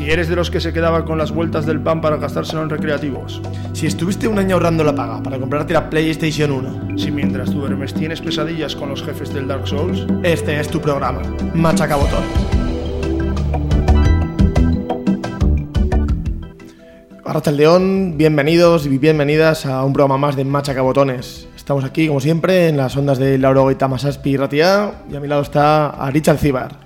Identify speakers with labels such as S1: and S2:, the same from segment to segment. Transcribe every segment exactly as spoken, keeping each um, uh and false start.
S1: Si eres de los que se quedaba con las vueltas del pan para gastárselo en recreativos.
S2: Si estuviste un año ahorrando la paga para comprarte la PlayStation uno.
S1: Si mientras duermes tienes pesadillas con los jefes del Dark Souls.
S2: Este es tu programa, Machacabotones. Arrachaldeón, bienvenidos y bienvenidas a un programa más de Machacabotones. Estamos aquí, como siempre, en las ondas de Laurogeita Masaspi Ratia, y a mi lado está Aritz Alcibar.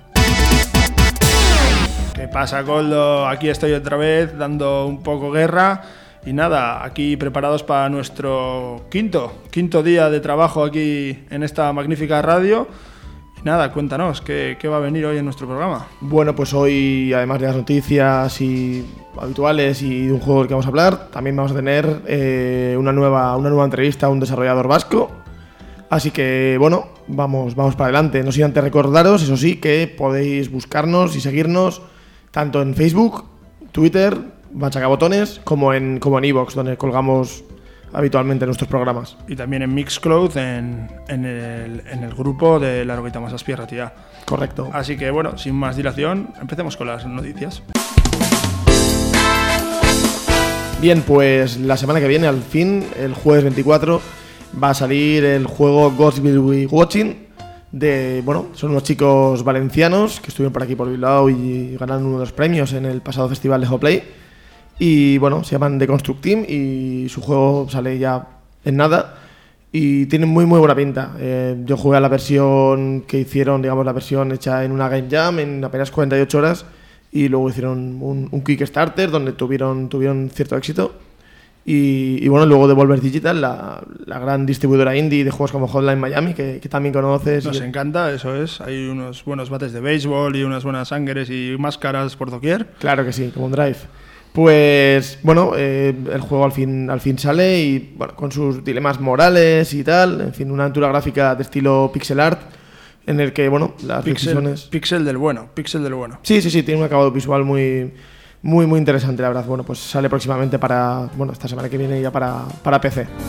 S1: ¿Qué pasa, Coldo? Aquí estoy otra vez dando un poco guerra y nada, aquí preparados para nuestro quinto, quinto día de trabajo aquí en esta magnífica radio. Y nada, cuéntanos, ¿qué, qué va a venir hoy en nuestro programa?
S2: Bueno, pues hoy, además de las noticias y habituales y de un juego del que vamos a hablar, también vamos a tener eh, una, nueva, una nueva entrevista a un desarrollador vasco. Así que, bueno, vamos, vamos para adelante. No sin antes recordaros, eso sí, que podéis buscarnos y seguirnos tanto en Facebook, Twitter, Machacabotones, como en como en iVoox, donde colgamos habitualmente nuestros programas.
S1: Y también en Mixcloud, en, en, el, en el grupo de Laurogeita Masaspi Ratia.
S2: Correcto.
S1: Así que, bueno, sin más dilación, empecemos con las noticias.
S2: Bien, pues la semana que viene, al fin, el jueves veinticuatro, va a salir el juego Ghost Will Be Watching. De, bueno, son unos chicos valencianos que estuvieron por aquí por Bilbao y ganaron uno de los premios en el pasado festival de Hoplay. Y bueno, se llaman The Construct Team y su juego sale ya en nada y tiene muy muy buena pinta. Eh, yo jugué a la versión que hicieron, digamos la versión hecha en una Game Jam en apenas cuarenta y ocho horas y luego hicieron un, un Kickstarter donde tuvieron, tuvieron cierto éxito. Y, y bueno, luego Devolver Digital, la, la gran distribuidora indie de juegos como Hotline Miami, que, que también conoces.
S1: Nos
S2: y...
S1: encanta, eso es. Hay unos buenos bates de béisbol y unas buenas sangres y máscaras por doquier.
S2: Claro que sí, como un Drive. Pues bueno, eh, el juego al fin, al fin sale y bueno, con sus dilemas morales y tal. En fin, una aventura gráfica de estilo pixel art en el que, bueno, las
S1: pixel,
S2: decisiones...
S1: Pixel del bueno, pixel del bueno.
S2: Sí, sí, sí, tiene un acabado visual muy... Muy, muy interesante, la verdad. Bueno, pues sale próximamente para... Bueno, esta semana que viene ya para, para P C.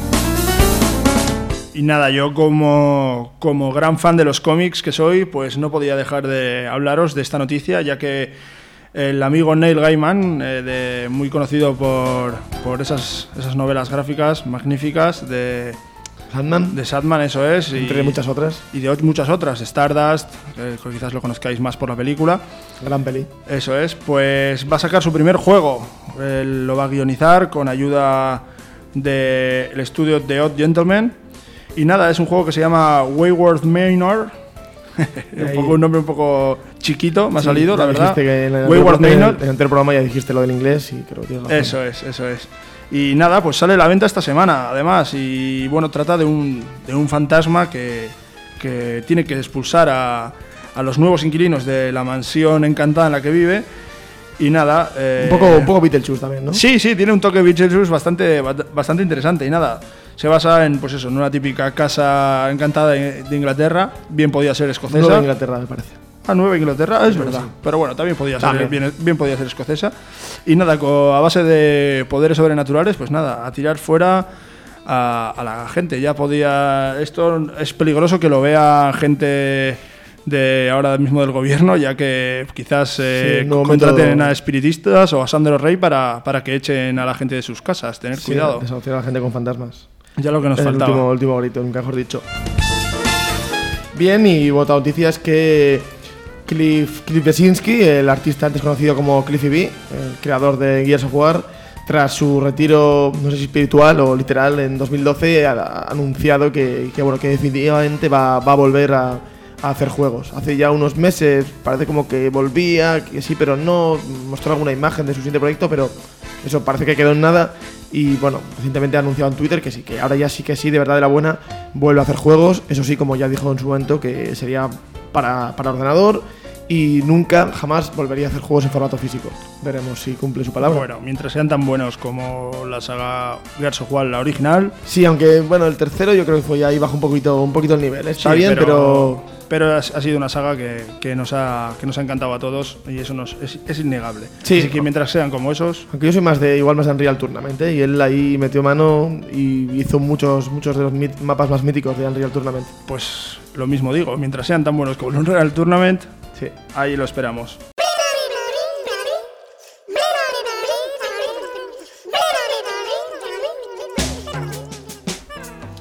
S1: Y nada, yo como, como gran fan de los cómics que soy, pues no podía dejar de hablaros de esta noticia, ya que el amigo Neil Gaiman, eh, de, muy conocido por, por esas, esas novelas gráficas magníficas de...
S2: Sandman.
S1: De Sandman, eso es.
S2: Entre
S1: y,
S2: muchas otras.
S1: Y de muchas otras. Stardust, eh, quizás lo conozcáis más por la película.
S2: Gran peli.
S1: Eso es. Pues va a sacar su primer juego. Él lo va a guionizar con ayuda del estudio The Odd Gentleman. Y nada, es un juego que se llama Wayward Manor. un, poco, un nombre un poco chiquito, me ha sí, salido, la verdad.
S2: Que en el
S1: Wayward Manor.
S2: En el anterior programa ya dijiste lo del inglés y creo que tienes razón.
S1: Eso es, eso es. Y nada, pues sale a la venta esta semana, además, y bueno, trata de un, de un fantasma que, que tiene que expulsar a, a los nuevos inquilinos de la mansión encantada en la que vive. Y nada... Eh,
S2: un poco, un poco Beetlejuice también, ¿no?
S1: Sí, sí, tiene un toque Beetlejuice bastante, bastante interesante. Y nada, se basa en, pues eso, en una típica casa encantada de, de Inglaterra, bien podía ser escocesa.
S2: Nueva Inglaterra, me parece.
S1: Ah, Nueva Inglaterra, es
S2: sí,
S1: verdad.
S2: Sí.
S1: Pero bueno, también podía ser, bien, bien podía ser escocesa. Y nada, a base de poderes sobrenaturales, pues nada, a tirar fuera a, a la gente. Ya podía... Esto es peligroso que lo vea gente de ahora mismo del gobierno, ya que quizás eh, sí, contraten a espiritistas o a Sandro Rey para, para que echen a la gente de sus casas. Tener
S2: sí,
S1: cuidado.
S2: Desahuciar a la gente con fantasmas.
S1: Ya lo que nos
S2: es
S1: faltaba.
S2: El último, último grito, nunca mejor dicho. Bien, y otra noticia es que Cliff, Cliff Bleszinski, el artista antes conocido como Cliffy B, el creador de Gears of War, tras su retiro, no sé si espiritual o literal, en dos mil doce, ha anunciado que, que, bueno, que definitivamente va, va a volver a, a hacer juegos. Hace ya unos meses parece como que volvía, que sí, pero no, mostró alguna imagen de su siguiente proyecto, pero eso parece que quedó en nada. Y bueno, recientemente ha anunciado en Twitter que sí, que ahora ya sí que sí, de verdad de la buena, vuelve a hacer juegos. Eso sí, como ya dijo en su momento, que sería para, para ordenador y nunca, jamás volvería a hacer juegos en formato físico. Veremos si cumple su palabra.
S1: Bueno, mientras sean tan buenos como la saga Gears of War, la original.
S2: Sí, aunque bueno, el tercero yo creo que fue ya ahí bajo un poquito, un poquito el nivel. Está sí, bien, pero... pero...
S1: Pero ha sido una saga que, que, nos ha, que nos ha encantado a todos y eso nos, es, es innegable.
S2: Sí.
S1: Así que mientras sean como esos...
S2: Aunque yo soy más de igual más de Unreal Tournament, ¿eh? Y él ahí metió mano y hizo muchos muchos de los mit- mapas más míticos de Unreal Tournament.
S1: Pues lo mismo digo, mientras sean tan buenos como el Unreal Tournament,
S2: sí,
S1: ahí lo esperamos.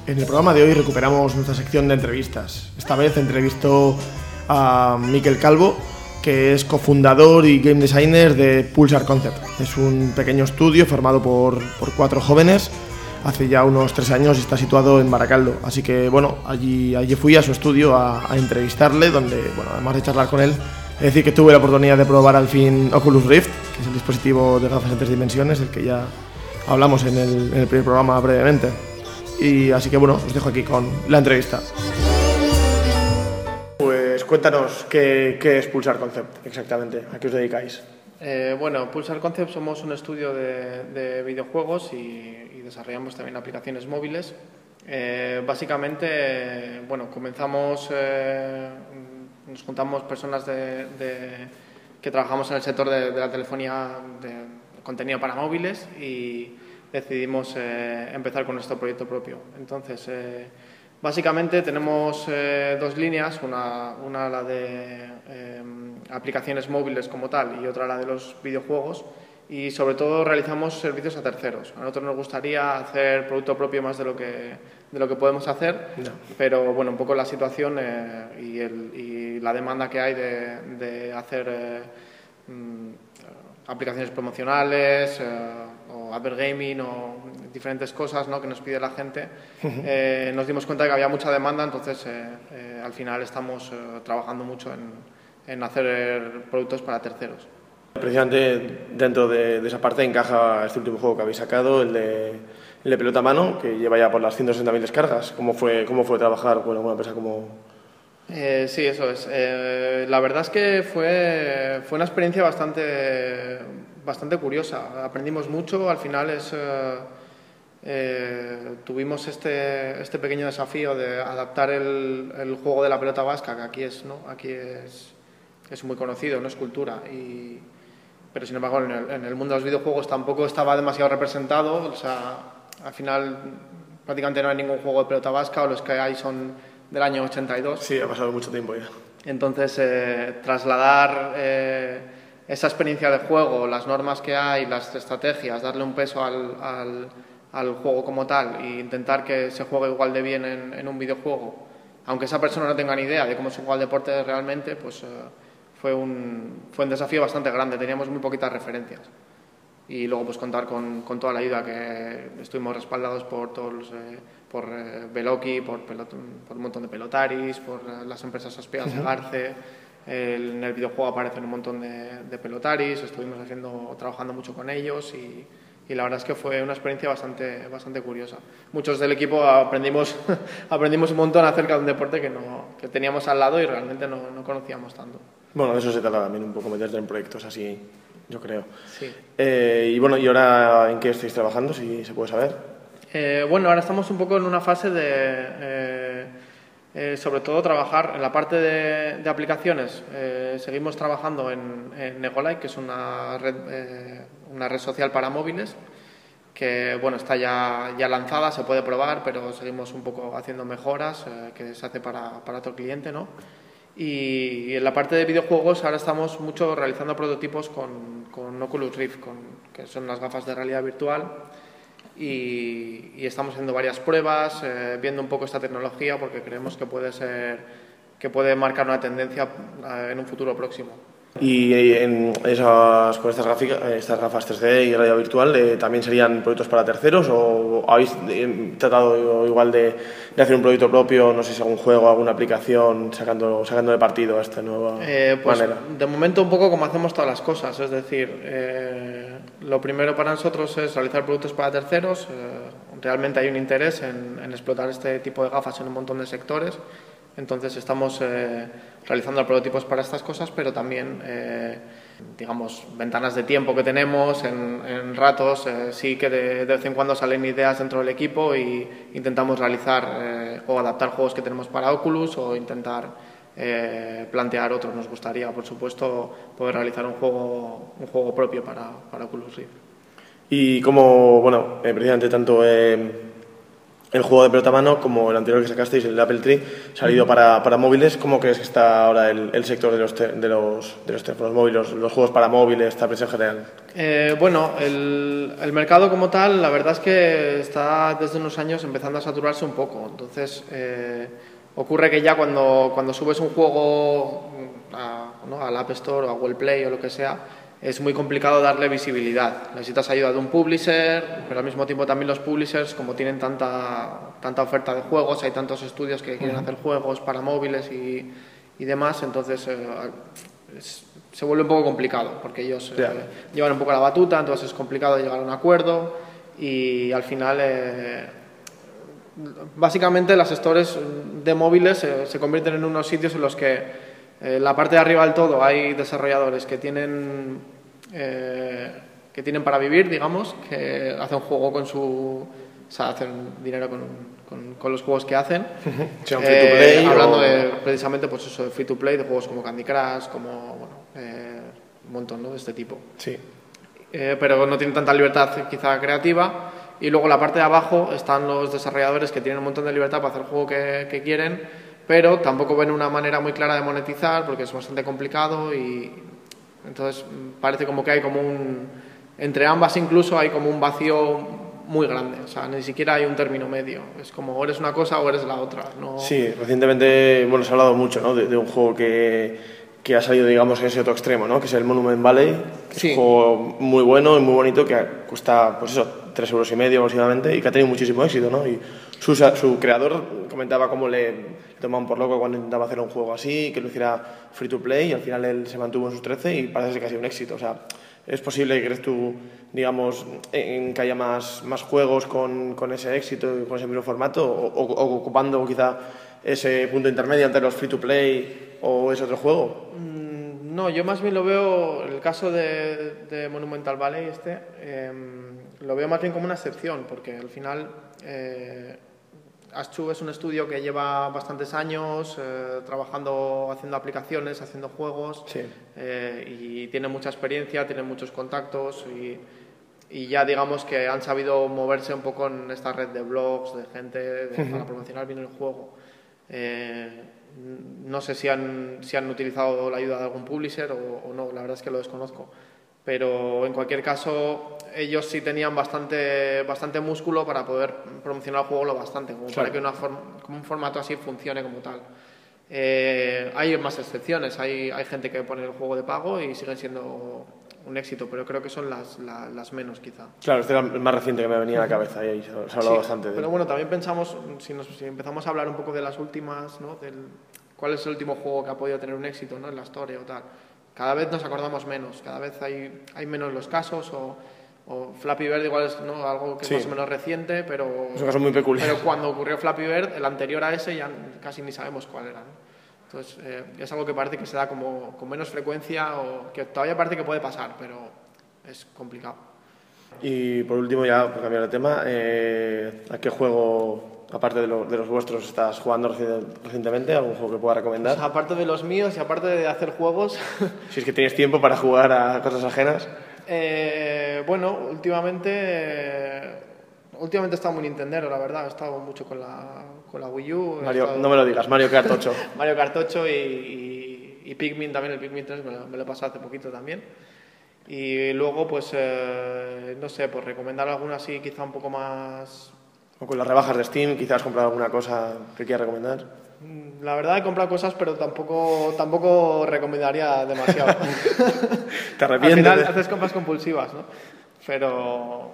S2: En el programa de hoy recuperamos nuestra sección de entrevistas. Esta vez entrevistó a Miquel Calvo, que es cofundador y game designer de Pulsar Concept. Es un pequeño estudio formado por, por cuatro jóvenes hace ya unos tres años y está situado en Baracaldo. Así que, bueno, allí, allí fui a su estudio a, a entrevistarle, donde, bueno, además de charlar con él, es decir, que tuve la oportunidad de probar al fin Oculus Rift, que es el dispositivo de gafas en tres dimensiones, del que ya hablamos en el, en el primer programa brevemente. Y así que, bueno, os dejo aquí con la entrevista. Pues cuéntanos qué, qué es Pulsar Concept exactamente, a qué os dedicáis.
S3: Eh, bueno, Pulsar Concept somos un estudio de, de videojuegos y, y desarrollamos también aplicaciones móviles. Eh, básicamente, bueno, comenzamos, eh, nos juntamos personas de, de, que trabajamos en el sector de, de la telefonía de contenido para móviles y decidimos eh, empezar con nuestro proyecto propio. Entonces, eh, básicamente tenemos eh, dos líneas, una, una la de eh, aplicaciones móviles como tal y otra la de los videojuegos, y sobre todo realizamos servicios a terceros. A nosotros nos gustaría hacer producto propio más de lo que, de lo que podemos hacer, no. pero bueno, un poco la situación eh, y, el, y la demanda que hay de, de hacer eh, mm, aplicaciones promocionales, eh, o advert gaming o diferentes cosas, ¿no?, que nos pide la gente, eh, nos dimos cuenta de que había mucha demanda, entonces eh, eh, al final estamos eh, trabajando mucho en, en hacer productos para terceros.
S2: Precisamente dentro de, de esa parte encaja este último juego que habéis sacado, el de, el de pelota a mano, que lleva ya por las ciento sesenta mil descargas. ¿Cómo fue, cómo fue trabajar con una empresa como...?
S3: Eh, sí, eso es. Eh, la verdad es que fue, fue una experiencia bastante, bastante curiosa. Aprendimos mucho, al final es... Eh, Eh, tuvimos este, este pequeño desafío de adaptar el, el juego de la pelota vasca, que aquí es, ¿no? aquí es, es muy conocido, no es cultura, y, pero sin embargo en el, en el mundo de los videojuegos tampoco estaba demasiado representado. O sea, al final prácticamente no hay ningún juego de pelota vasca, o los que hay son del año ochenta y dos.
S2: Sí, ha pasado mucho tiempo ya.
S3: Entonces, eh, trasladar eh, esa experiencia de juego, las normas que hay, las estrategias, darle un peso al, al al juego como tal e intentar que se juegue igual de bien en, en un videojuego, aunque esa persona no tenga ni idea de cómo se juega el deporte realmente, pues eh, fue, un, fue un desafío bastante grande. Teníamos muy poquitas referencias y luego pues contar con, con toda la ayuda, que estuvimos respaldados por todos los, eh, por eh, Veloki, por, pelot, por un montón de pelotaris, por eh, las empresas asociadas de Garce. El, en el videojuego aparecen un montón de, de pelotaris, estuvimos haciendo, trabajando mucho con ellos y Y la verdad es que fue una experiencia bastante, bastante curiosa. Muchos del equipo aprendimos, aprendimos un montón acerca de un deporte que, no, que teníamos al lado y realmente no, no conocíamos tanto.
S2: Bueno, de eso se trata también, un poco meterte en proyectos así, yo creo.
S3: Sí.
S2: Eh, y bueno, ¿y ahora en qué estáis trabajando, si se puede saber?
S3: Eh, bueno, ahora estamos un poco en una fase de, eh, eh, sobre todo, trabajar en la parte de, de aplicaciones. Eh, seguimos trabajando en, en Negolite, que es una red... Eh, una red social para móviles que, bueno, está ya, ya lanzada, se puede probar, pero seguimos un poco haciendo mejoras eh, que se hace para, para otro cliente, ¿no? Y, y en la parte de videojuegos ahora estamos mucho realizando prototipos con, con Oculus Rift, con, que son las gafas de realidad virtual, y, y estamos haciendo varias pruebas, eh, viendo un poco esta tecnología, porque creemos que puede ser, que puede marcar una tendencia eh, en un futuro próximo.
S2: Y en esas, con estas, gráficas, estas gafas tres D y realidad virtual, eh, ¿también serían proyectos para terceros o habéis eh, tratado igual de, de hacer un proyecto propio, no sé si algún juego, alguna aplicación, sacando, sacando de partido a esta nueva
S3: eh, pues,
S2: manera?
S3: De momento un poco como hacemos todas las cosas, es decir, eh, lo primero para nosotros es realizar productos para terceros. Eh, realmente hay un interés en, en explotar este tipo de gafas en un montón de sectores. Entonces estamos eh, realizando prototipos para estas cosas, pero también, eh, digamos, ventanas de tiempo que tenemos, en, en ratos, eh, sí que de, de vez en cuando salen ideas dentro del equipo y intentamos realizar eh, o adaptar juegos que tenemos para Oculus o intentar eh, plantear otros. Nos gustaría, por supuesto, poder realizar un juego, un juego propio para, para Oculus Rift.
S2: Y como, bueno, eh, precisamente tanto... Eh, el juego de pelota a mano, como el anterior que sacasteis, el Apple Tree, salido para, para móviles. ¿Cómo crees que está ahora el, el sector de los, te, de los, de los teléfonos móviles, los, los juegos para móviles, tablets en general?
S3: Eh, bueno, el, el mercado como tal, la verdad es que está desde unos años empezando a saturarse un poco. Entonces, eh, ocurre que ya cuando, cuando subes un juego a, ¿no? al App Store o a Google Play o lo que sea, es muy complicado darle visibilidad. Necesitas ayuda de un publisher, pero al mismo tiempo también los publishers, como tienen tanta, tanta oferta de juegos, hay tantos estudios que quieren hacer juegos para móviles y, y demás, entonces eh, es, se vuelve un poco complicado, porque ellos eh, llevan un poco la batuta, entonces es complicado llegar a un acuerdo y al final... Eh, básicamente las stores de móviles eh, se convierten en unos sitios en los que Eh, la parte de arriba del todo hay desarrolladores que tienen eh, que tienen para vivir, digamos, que hacen juego con su, o sea, hacen dinero con, con, con los juegos que hacen.
S2: Sea un free to play,
S3: eh, hablando
S2: o...
S3: de precisamente pues eso de free to play, de juegos como Candy Crush, como bueno, eh, un montón, ¿no? de este tipo.
S2: Sí.
S3: Eh, pero no tienen tanta libertad quizá creativa. Y luego la parte de abajo están los desarrolladores que tienen un montón de libertad para hacer el juego que, que quieren, pero tampoco ven una manera muy clara de monetizar porque es bastante complicado y entonces parece como que hay como un... Entre ambas incluso hay como un vacío muy grande, o sea, ni siquiera hay un término medio, es como o eres una cosa o eres la otra. No...
S2: Sí, recientemente, bueno, se ha hablado mucho, ¿no? de, de un juego que, que ha salido, digamos, en ese otro extremo, ¿no? Que es el Monument Valley, que
S3: sí.
S2: es un juego muy bueno y muy bonito que cuesta, pues eso, tres euros y medio aproximadamente y que ha tenido muchísimo éxito, ¿no? Y su, su creador comentaba cómo le tomaban por loco cuando intentaba hacer un juego así, que lo hiciera free to play y al final él se mantuvo en sus trece y parece que ha sido un éxito. O sea, ¿es posible, crees tú, digamos, en que haya más, más juegos con, con ese éxito y con ese mismo formato o, o, o ocupando quizá ese punto intermedio entre los free to play o ese otro juego?
S3: Mm, no, yo más bien lo veo, el caso de, de Monumental Valley este, eh, lo veo más bien como una excepción, porque al final... Eh, Aschu es un estudio que lleva bastantes años eh, trabajando, haciendo aplicaciones, haciendo juegos,
S2: sí.
S3: eh, y tiene mucha experiencia, tiene muchos contactos y, y ya digamos que han sabido moverse un poco en esta red de blogs, de gente de, uh-huh. para promocionar bien el juego. Eh, no sé si han, si han utilizado la ayuda de algún publisher o, o no, la verdad es que lo desconozco. Pero en cualquier caso ellos sí tenían bastante, bastante músculo para poder promocionar el juego lo bastante, como claro. para que una form, como un formato así funcione como tal. Eh, hay más excepciones, hay, hay gente que pone el juego de pago y siguen siendo un éxito, pero creo que son las, las, las menos quizá.
S2: Claro, este era el más reciente que me venía a la cabeza y ahí se ha hablado
S3: sí,
S2: bastante de
S3: pero bueno, también pensamos, si, nos, si empezamos a hablar un poco de las últimas, ¿no? Del, ¿cuál es el último juego que ha podido tener un éxito, ¿no? en la historia o tal? Cada vez nos acordamos menos, cada vez hay, hay menos los casos, o, o Flappy Bird igual es, ¿no? algo que sí. es más o menos reciente, pero,
S2: es un caso muy peculiar.
S3: Pero cuando ocurrió Flappy Bird, el anterior a ese ya casi ni sabemos cuál era, ¿no? Entonces eh, es algo que parece que se da como, con menos frecuencia o que todavía parece que puede pasar, pero es complicado.
S2: Y por último, ya por cambiar de tema, eh, ¿a qué juego, aparte de, lo, de los vuestros, estás jugando recientemente? ¿Algún juego que pueda recomendar?
S3: Pues aparte de los míos y aparte de hacer juegos...
S2: Si es que tienes tiempo para jugar a cosas ajenas.
S3: Eh, bueno, últimamente... Eh, últimamente he estado muy nintendero, la verdad. He estado mucho con la, con la Wii U.
S2: Mario,
S3: estado...
S2: No me lo digas, Mario Kart ocho.
S3: Mario Kart ocho y, y, y Pikmin también, el Pikmin tres me lo, me lo he pasado hace poquito también. Y luego, pues, eh, no sé, pues recomendar alguna así quizá un poco más...
S2: O con las rebajas de Steam, quizás has comprado alguna cosa que quieras recomendar.
S3: La verdad he comprado cosas, pero tampoco, tampoco recomendaría demasiado.
S2: ¿Te arrepientes?
S3: Al final haces compras compulsivas, ¿no? Pero,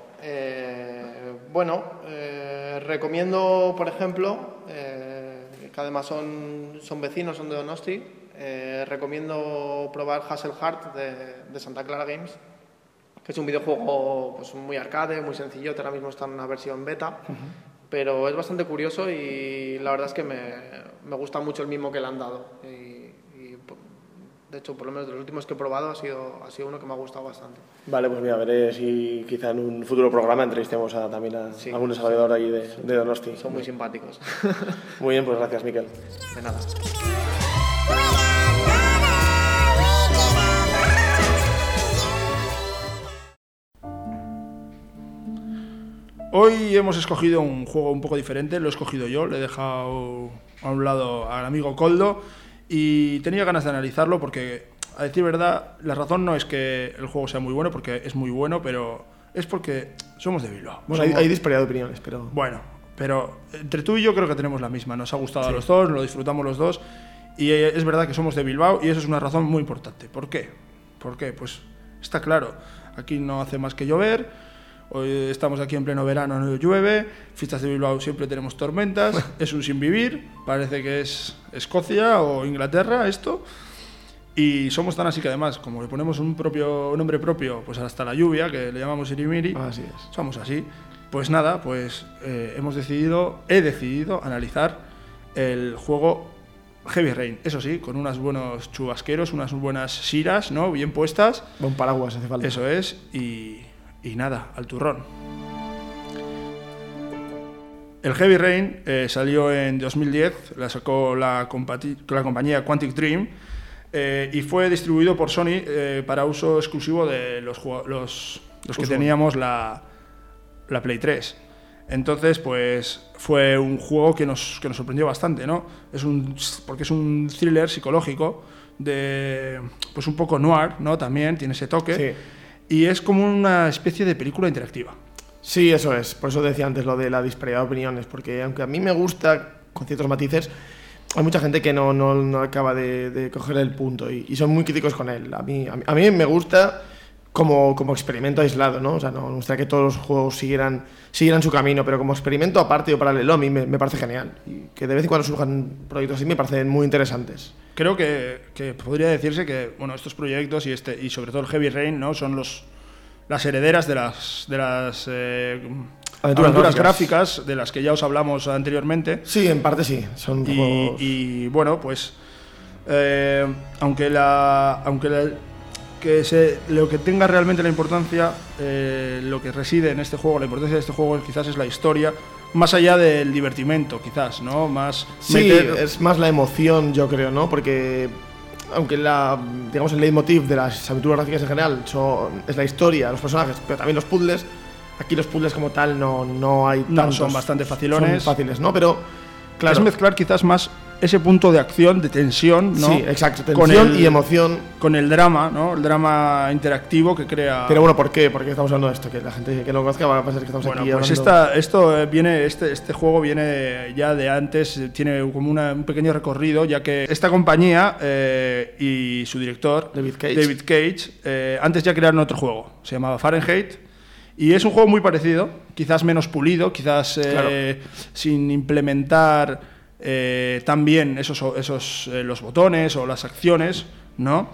S3: eh, bueno, eh, recomiendo, por ejemplo, eh, que además son, son vecinos, son de Donosti, eh, recomiendo probar Hustle Heart de, de Santa Clara Games, que es un videojuego pues, muy arcade, muy sencillo, ahora mismo está en una versión beta, uh-huh. pero es bastante curioso y la verdad es que me, me gusta mucho el mimo que le han dado. Y, y, de hecho, por lo menos de los últimos que he probado ha sido, ha sido uno que me ha gustado bastante.
S2: Vale, pues mira, veré si quizá en un futuro programa entrevistemos a, también a sí, algún desarrollador sí, ahí de, sí. de Donosti.
S3: Son muy simpáticos.
S2: Muy bien, pues gracias, Miquel.
S3: De nada.
S1: hoy hemos escogido un juego un poco diferente, lo he escogido yo, le he dejado a un lado al amigo Koldo y tenía ganas de analizarlo porque, a decir verdad, la razón no es que el juego sea muy bueno, porque es muy bueno, pero es porque somos de Bilbao.
S2: Bueno,
S1: somos...
S2: hay, hay disparidad de opiniones, pero...
S1: Bueno, pero entre tú y yo creo que tenemos la misma, nos ha gustado
S2: Sí.
S1: a los dos, lo disfrutamos los dos y es verdad que somos de Bilbao y eso es una razón muy importante. ¿Por qué? ¿Por qué? Pues está claro, aquí no hace más que llover, hoy estamos aquí en pleno verano, no llueve, fiestas de Bilbao siempre tenemos tormentas, es un sin vivir, parece que es Escocia o Inglaterra esto, y somos tan así que además, como le ponemos un, propio, un nombre propio, pues hasta la lluvia, que le llamamos Irimiri,
S2: Así es.
S1: somos así. Pues nada, pues eh, hemos decidido, he decidido analizar el juego Heavy Rain, eso sí, con unos buenos chubasqueros, unas buenas siras, ¿no? Bien puestas.
S2: Buen paraguas hace falta.
S1: Eso es, y, y nada, al turrón. El Heavy Rain eh, salió en dos mil diez, la sacó la, la compañía Quantic Dream eh, y fue distribuido por Sony eh, para uso exclusivo de los, los, los que teníamos la, la Play tres. Entonces, pues fue un juego que nos, que nos sorprendió bastante, ¿no? Es un, porque es un thriller psicológico de, pues un poco noir, ¿no? También tiene ese toque.
S2: Sí.
S1: Y es como una especie de película interactiva.
S2: Sí, eso es. Por eso decía antes lo de la disparidad de opiniones, porque aunque a mí me gusta con ciertos matices, hay mucha gente que no, no, no acaba de, de coger el punto y, y son muy críticos con él. A mí, a mí, a mí me gusta como, como experimento aislado, ¿no? O sea, no me gustaría que todos los juegos siguieran, siguieran su camino, pero como experimento aparte o paralelo a mí me, me parece genial. Y que de vez en cuando surjan proyectos así me parecen muy interesantes.
S1: Creo que, que podría decirse que bueno, estos proyectos y, este, y sobre todo el Heavy Rain, ¿no? Son los, las herederas de las, de las eh,
S2: aventuras,
S1: aventuras
S2: gráficas.
S1: gráficas de las que ya os hablamos anteriormente.
S2: Sí, en parte sí. Son
S1: Y,
S2: juegos...
S1: y bueno, pues eh, aunque la aunque la, que se, lo que tenga realmente la importancia, eh, lo que reside en este juego, la importancia de este juego quizás es la historia, más allá del divertimento, quizás, ¿no? Más
S2: sí,
S1: meter...
S2: es más la emoción, yo creo, ¿no? Porque aunque la, digamos, el leitmotiv de las aventuras gráficas en general son, es la historia, los personajes, pero también los puzzles, aquí los puzzles como tal no, no hay
S1: No,
S2: tantos.
S1: son bastante facilones.
S2: Son fáciles, ¿no? Pero, claro.
S1: Es mezclar quizás más ese punto de acción, de tensión, ¿no?
S2: Sí, exacto, tensión
S1: con el,
S2: y emoción.
S1: Con el drama, ¿no? El drama interactivo que crea...
S2: Pero bueno, ¿por qué? ¿Por qué estamos hablando de esto? Que la gente que no lo conozca va a pensar que estamos
S1: Bueno,
S2: aquí
S1: pues
S2: hablando...
S1: esta, esto viene, este, este juego viene ya de antes, tiene como una, un pequeño recorrido, ya que esta compañía eh, y su director,
S2: David Cage,
S1: David Cage eh, antes ya crearon otro juego, se llamaba Fahrenheit, y es un juego muy parecido, quizás menos pulido, quizás eh,
S2: Claro.
S1: sin implementar eh, tan bien esos, esos eh, los botones o las acciones, ¿no?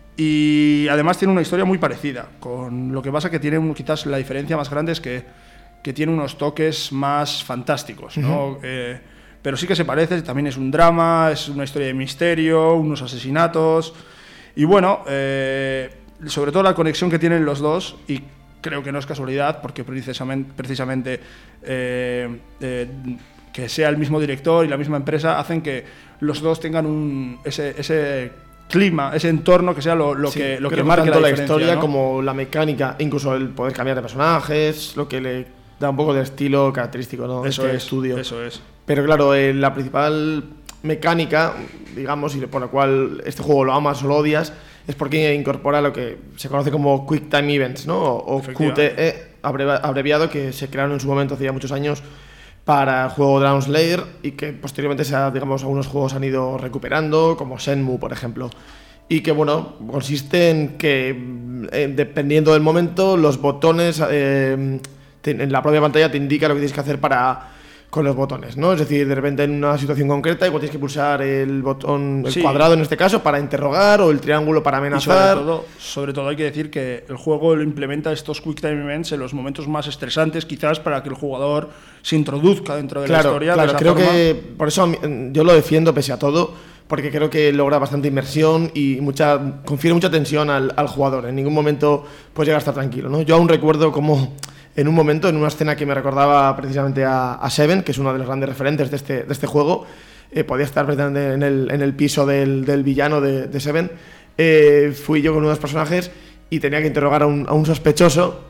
S1: Y además tiene una historia muy parecida, con lo que pasa que tiene un, quizás la diferencia más grande es que, que tiene unos toques más fantásticos, ¿no? Uh-huh. eh, pero sí que se parece, también es un drama, es una historia de misterio, unos asesinatos, y bueno, eh, sobre todo la conexión que tienen los dos, y creo que no es casualidad, porque precisamente, precisamente eh, eh, que sea el mismo director y la misma empresa hacen que los dos tengan un, ese, ese clima, ese entorno que sea lo, lo
S2: sí,
S1: que, lo
S2: creo
S1: que marque
S2: tanto
S1: la,
S2: la historia,
S1: ¿no?
S2: como la mecánica, incluso el poder cambiar de personajes, lo que le da un poco de estilo característico, ¿no?
S1: Eso
S2: este
S1: es,
S2: estudio.
S1: Eso es.
S2: Pero claro, eh, la principal mecánica, digamos, y por la cual este juego lo amas o lo odias, es porque incorpora lo que se conoce como Quick Time Events, ¿no? O Q T E, abreviado, que se crearon en su momento hace ya muchos años para el juego Dragon Slayer y que posteriormente, se ha, digamos, algunos juegos han ido recuperando, como Shenmue, por ejemplo. Y que, bueno, consiste en que, eh, dependiendo del momento, los botones eh, te, en la propia pantalla te indica lo que tienes que hacer para con los botones, ¿no? Es decir, de repente en una situación concreta igual tienes que pulsar el botón, el sí. cuadrado en este caso, para interrogar, o el triángulo para amenazar.
S1: Y sobre todo, sobre todo hay que decir que el juego implementa estos Quick Time Events en los momentos más estresantes, quizás para que el jugador se introduzca dentro de
S2: claro,
S1: la historia.
S2: Claro,
S1: de esa
S2: creo
S1: forma.
S2: que por eso yo lo defiendo pese a todo, porque creo que logra bastante inmersión y mucha confiere mucha tensión al, al jugador. En ningún momento puedes llegar a estar tranquilo, ¿no? Yo aún recuerdo cómo en un momento, en una escena que me recordaba precisamente a, a Seven, que es uno de los grandes referentes de este, de este juego, eh, podía estar precisamente en el, en el piso del, del villano de, de Seven, eh, fui yo con unos personajes y tenía que interrogar a un, a un sospechoso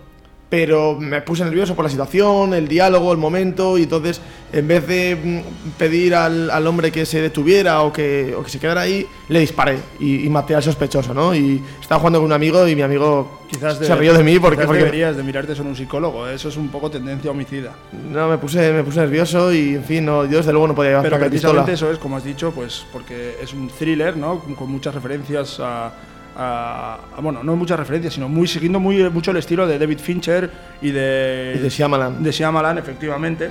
S2: pero me puse nervioso por la situación, el diálogo, el momento, y entonces en vez de pedir al, al hombre que se detuviera o que, o que se quedara ahí, le disparé y, y maté al sospechoso, ¿no? Y estaba jugando con un amigo y mi amigo
S1: quizás de,
S2: se rió de mí porque,
S1: quizás
S2: porque
S1: deberías de mirarte sobre un psicólogo, eso es un poco tendencia homicida.
S2: No, me puse, me puse nervioso y en fin, no, yo desde luego no podía llevar
S1: Pero
S2: la
S1: precisamente
S2: pistola.
S1: eso es, como has dicho, pues porque es un thriller, ¿no? Con, con muchas referencias a, a, a, bueno, no muchas referencias, sino muy siguiendo muy mucho el estilo de David Fincher y de
S2: Y de Shyamalan.
S1: de Shyamalan, efectivamente.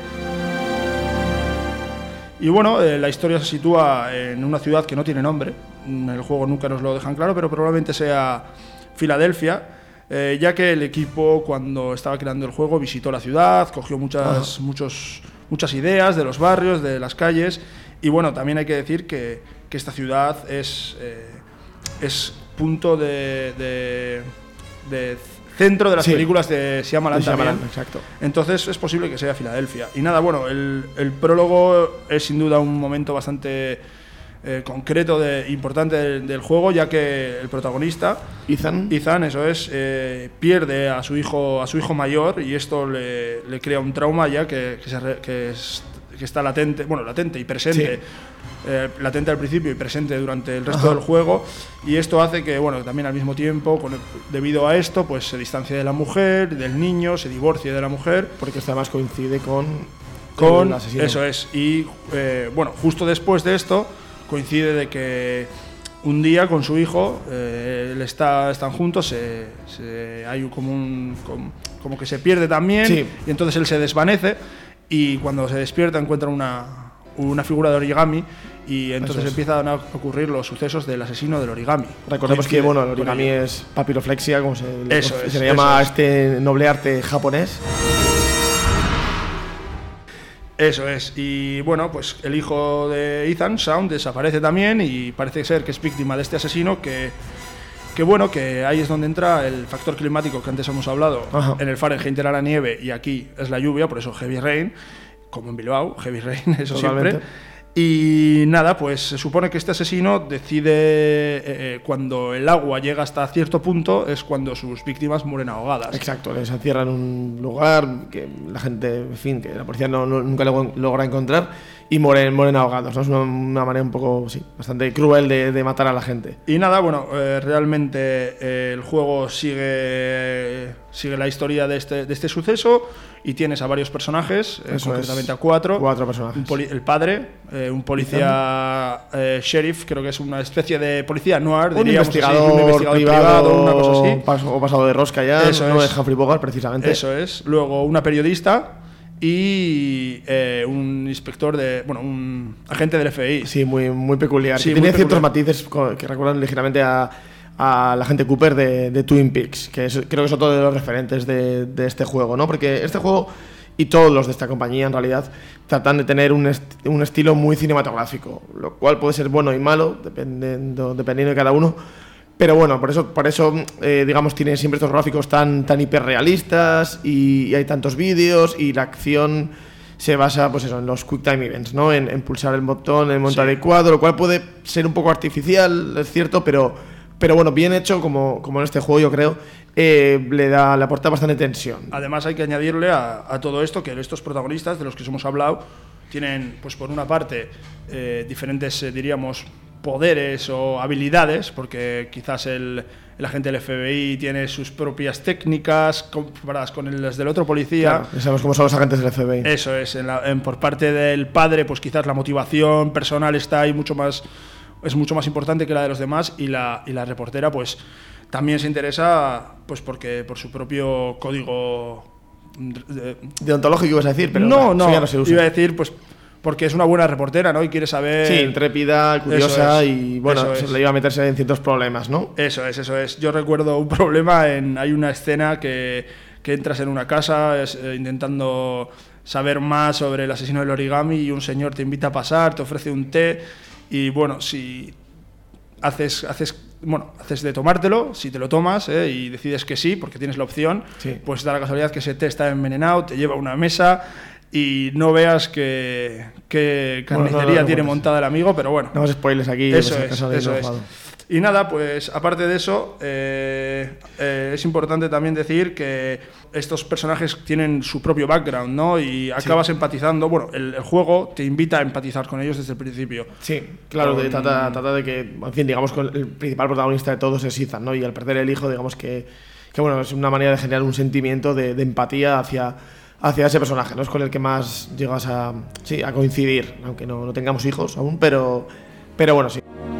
S1: Y bueno, eh, la historia se sitúa en una ciudad que no tiene nombre. En el juego nunca nos lo dejan claro, pero probablemente sea Filadelfia, eh, ya que el equipo, cuando estaba creando el juego, visitó la ciudad, cogió muchas, muchos, muchas ideas de los barrios, de las calles. Y bueno, también hay que decir que, que esta ciudad es, eh, es punto de, de, de centro de las
S2: Sí.
S1: películas de Shyamalan
S2: De Shyamalan,
S1: también.
S2: exacto.
S1: Entonces es posible que sea Filadelfia. Y nada, bueno, el, el prólogo es sin duda un momento bastante eh, concreto, de, importante del, del juego, ya que el protagonista,
S2: Ethan.
S1: Ethan, eso es, eh, pierde a su hijo, a su hijo mayor, y esto le, le crea un trauma ya que, que, se re, que, es, que está latente, bueno, latente y presente.
S2: Sí.
S1: Eh, latente al principio y presente durante el resto
S2: Ajá.
S1: del juego, y esto hace que, bueno, también al mismo tiempo, con el, debido a esto, pues se distancie de la mujer, del niño, se divorcie de la mujer,
S2: Porque esto además coincide con,
S1: con
S2: el asesino.
S1: eso es, y eh, bueno, justo después de esto coincide de que un día con su hijo, eh, él está, están juntos, se, se, hay como un como, como que se pierde también,
S2: Sí.
S1: y entonces él se desvanece, y cuando se despierta encuentra una, una figura de origami, y entonces
S2: es.
S1: empiezan a ocurrir los sucesos del asesino del origami.
S2: Recordemos que
S1: Coincide
S2: bueno, el
S1: con
S2: origami
S1: ello.
S2: es papiroflexia, como se,
S1: Eso
S2: se
S1: es,
S2: le llama a
S1: eso es.
S2: este noble arte japonés.
S1: Eso es, y bueno, pues el hijo de Ethan, Shaun, desaparece también, y parece ser que es víctima de este asesino, que, que bueno, que ahí es donde entra el factor climático que antes hemos hablado.
S2: Ajá.
S1: En el Fahrenheit era la nieve y aquí es la lluvia, por eso Heavy Rain, como en Bilbao, Heavy Rain, eso
S2: Totalmente.
S1: siempre. Y nada, pues se supone que este asesino decide, eh, eh, cuando el agua llega hasta cierto punto, es cuando sus víctimas mueren ahogadas.
S2: Exacto, les encierran en un lugar que la gente, en fin, que la policía no, no- nunca lo- logra encontrar y mueren, mueren ahogados, ¿no? Es una, una manera un poco, sí, bastante cruel de, de matar a la gente.
S1: Y nada, bueno, eh, realmente eh, el juego sigue, sigue la historia de este, de este suceso, y tienes a varios personajes, eh,
S2: Eso
S1: concretamente
S2: es,
S1: a cuatro.
S2: cuatro personajes.
S1: Un poli- el padre, eh, un policía eh, sheriff, creo que es una especie de policía noir,
S2: Un
S1: diríamos así,
S2: investigador,
S1: un investigador
S2: privado,
S1: una cosa así.
S2: paso- o pasado de rosca ya,
S1: Eso
S2: no
S1: es.
S2: de Humphrey Bogart precisamente.
S1: Eso es. Luego una periodista y eh, un inspector de, bueno, un agente del F B I.
S2: Sí, muy, muy peculiar.
S1: Sí,
S2: que tiene
S1: muy
S2: ciertos
S1: peculiar.
S2: matices co- que recuerdan ligeramente a, a la gente Cooper de, de Twin Peaks, que es- creo que es otro de los referentes de, de este juego, ¿no? Porque este juego y todos los de esta compañía en realidad tratan de tener un, est- un estilo muy cinematográfico, lo cual puede ser bueno y malo dependiendo, dependiendo de cada uno. Pero bueno, por eso, por eso eh, digamos, tiene siempre estos gráficos tan, tan hiperrealistas y, y hay tantos vídeos y la acción se basa pues eso, en los quick time events, ¿no? En, en pulsar el botón en el momento
S1: Sí.
S2: adecuado, lo cual puede ser un poco artificial, es cierto, pero, pero bueno, bien hecho, como, como en este juego yo creo, eh, le, da, le aporta bastante tensión.
S1: Además hay que añadirle a, a todo esto que estos protagonistas de los que os hemos hablado tienen, pues por una parte, eh, diferentes, eh, diríamos, poderes o habilidades, porque quizás el, el agente del F B I tiene sus propias técnicas comparadas con las del otro policía.
S2: Claro, ya sabemos cómo son los agentes del F B I.
S1: Eso es, en la- en- por parte del padre, pues quizás la motivación personal está ahí mucho más, es mucho más importante que la de los demás, y la, y la reportera pues también se interesa, pues porque por su propio código de-
S2: Deontológico ibas a decir, pero
S1: no,
S2: eso
S1: no,
S2: ya no se usa.
S1: iba a decir pues porque es una buena reportera, ¿no? Y quiere saber...
S2: Sí, intrépida, curiosa
S1: Eso es,
S2: y bueno,
S1: eso
S2: se
S1: es.
S2: le iba a meterse en ciertos problemas, ¿no?
S1: Eso es, eso es. Yo recuerdo un problema en... Hay una escena que, que entras en una casa es, eh, intentando saber más sobre el asesino del origami, y un señor te invita a pasar, te ofrece un té, y bueno, si haces, haces, bueno, haces de tomártelo, si te lo tomas eh, y decides que sí, porque tienes la opción,
S2: Sí.
S1: pues da la casualidad que ese té está envenenado, te lleva a una mesa y no veas que, que
S2: Bueno, no,
S1: carnicería
S2: no, no
S1: tiene
S2: cuentes.
S1: montada el amigo, pero bueno.
S2: No más spoilers aquí.
S1: Eso
S2: pues,
S1: es,
S2: acaso de
S1: eso
S2: no
S1: es.
S2: jugado.
S1: Y nada, pues aparte de eso, eh, eh, es importante también decir que estos personajes tienen su propio background, ¿no? Y acabas sí. empatizando. Bueno, el, el juego te invita a empatizar con ellos desde el principio.
S2: Sí, claro, con... trata, trata de que, en fin, digamos que el principal protagonista de todos es Ethan, ¿no? Y al perder el hijo, digamos que, que bueno, es una manera de generar un sentimiento de, de empatía hacia, hacia ese personaje, ¿no? Es con el que más llegas a, sí, a coincidir, aunque no, no tengamos hijos aún, pero, pero bueno, sí.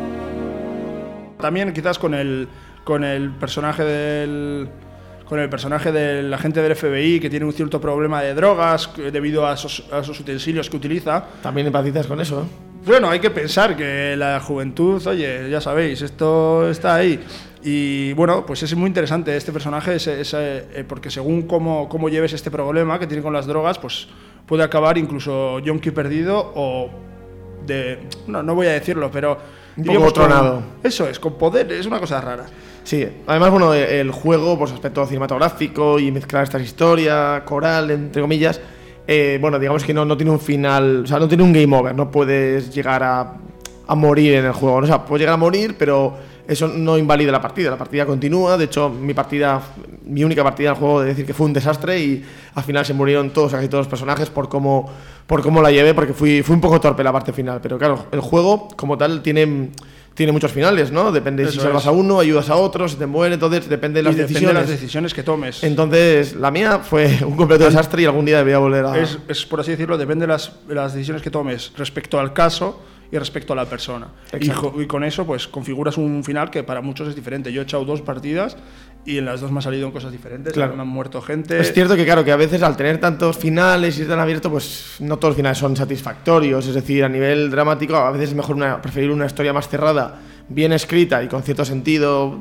S1: También quizás con el, con el personaje del con el personaje del agente del F B I que tiene un cierto problema de drogas debido a esos, a esos utensilios que utiliza.
S2: También empatizas con eso, ¿eh?
S1: Bueno, hay que pensar que la juventud, oye, ya sabéis, esto está ahí. Y bueno, pues es muy interesante este personaje, es, es, eh, porque según cómo, cómo lleves este problema que tiene con las drogas, pues puede acabar incluso yonki perdido o de... No, no voy a decirlo, pero...
S2: Un poco tronado.
S1: Eso es, con poder, es una cosa rara.
S2: Sí, además, bueno, el juego, por su aspecto cinematográfico y mezclar esta historia, coral, entre comillas, eh, bueno, digamos que no, no tiene un final, o sea, no tiene un game over, no puedes llegar a, a morir en el juego, ¿no? O sea, puedes llegar a morir, pero eso no invalida la partida, la partida continúa. De hecho, mi partida, mi única partida del juego, de decir que fue un desastre y al final se murieron todos, casi todos los personajes por cómo, por cómo la llevé, porque fui, fui un poco torpe la parte final, pero claro, el juego como tal tiene... Tiene muchos finales, ¿no? Depende Eso si salvas es. a uno, ayudas a otro, si te muere, entonces depende de las
S1: y depende
S2: decisiones.
S1: de las decisiones que tomes.
S2: Entonces, la mía fue un completo desastre y algún día debería volver a...
S1: Es, es por así decirlo, depende de las, de las decisiones que tomes respecto al caso y respecto a la persona. Y, jo, y con eso, pues, configuras un final que para muchos es diferente. Yo he echado dos partidas y en las dos me han salido cosas diferentes, claro. Me han muerto gente.
S2: Es cierto que, claro, que a veces al tener tantos finales y ser tan abierto, pues no todos los finales son satisfactorios. Es decir, a nivel dramático, a veces es mejor una, preferir una historia más cerrada, bien escrita y con cierto sentido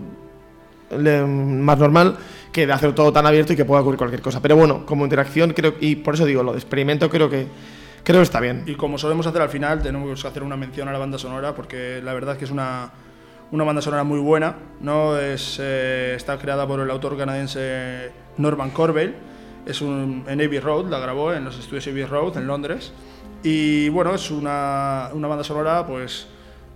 S2: le, más normal, que de hacer todo tan abierto y que pueda ocurrir cualquier cosa. Pero bueno, como interacción, creo, y por eso digo, lo de experimento creo que creo que está bien.
S1: Y como solemos hacer al final, tenemos que hacer una mención a la banda sonora, porque la verdad es que es una, una banda sonora muy buena, ¿no? Es, eh, está creada por el autor canadiense Norman Corbeil, es un, en Abbey Road, la grabó en los estudios Abbey Road en Londres, y bueno, es una, una banda sonora pues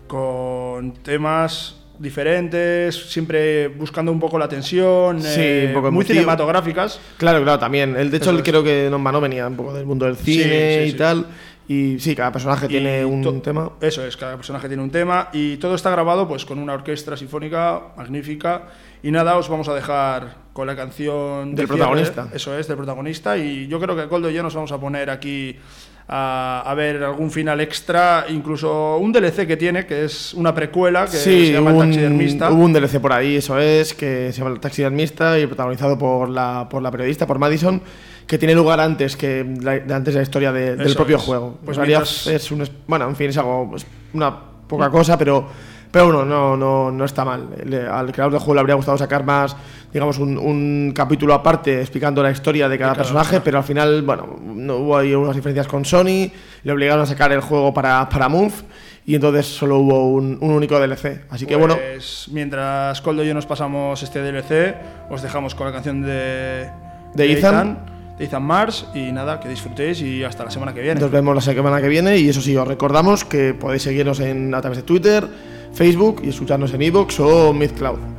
S1: con temas diferentes, siempre buscando un poco la tensión,
S2: sí,
S1: eh,
S2: un poco
S1: muy
S2: emotivo.
S1: Cinematográficas.
S2: Claro, claro, también. El, de hecho, él creo que no, no venía un poco del mundo del cine sí, sí, y sí. tal. Y sí, cada personaje y tiene un to- tema.
S1: Eso es, cada personaje tiene un tema y todo está grabado pues con una orquesta sinfónica magnífica. Y nada, os vamos a dejar con la canción
S2: del protagonista.
S1: Cierre, eso es, del protagonista. Y yo creo que Koldo y yo nos vamos a poner aquí a, a ver algún final extra, incluso un D L C que tiene, que es una precuela que
S2: sí,
S1: se llama
S2: un,
S1: El Taxidermista.
S2: Hubo un D L C por ahí, eso es, que se llama El Taxidermista y protagonizado por la, por la periodista, por Madison, que tiene lugar antes que la, antes de la historia de, del propio
S1: es.
S2: juego.
S1: Pues
S2: en realidad
S1: mientras...
S2: es un, bueno, en fin, es algo, es una poca cosa, pero pero bueno, no, no, no está mal. Le, al creador del juego le habría gustado sacar más, digamos, un, un capítulo aparte explicando la historia de cada, de cada personaje, persona. Pero al final, bueno, no hubo ahí unas diferencias con Sony, le obligaron a sacar el juego para, para Move, y entonces solo hubo un, un único D L C. Así que
S1: pues,
S2: bueno.
S1: Mientras Koldo y yo nos pasamos este D L C, os dejamos con la canción de,
S2: de, de Ethan.
S1: Ethan. de Ethan Mars y nada, que disfrutéis y hasta la semana que viene.
S2: Nos vemos la semana que viene y eso sí, os recordamos que podéis seguirnos en, a través de Twitter, Facebook y escucharnos en iVoox o Mizcloud.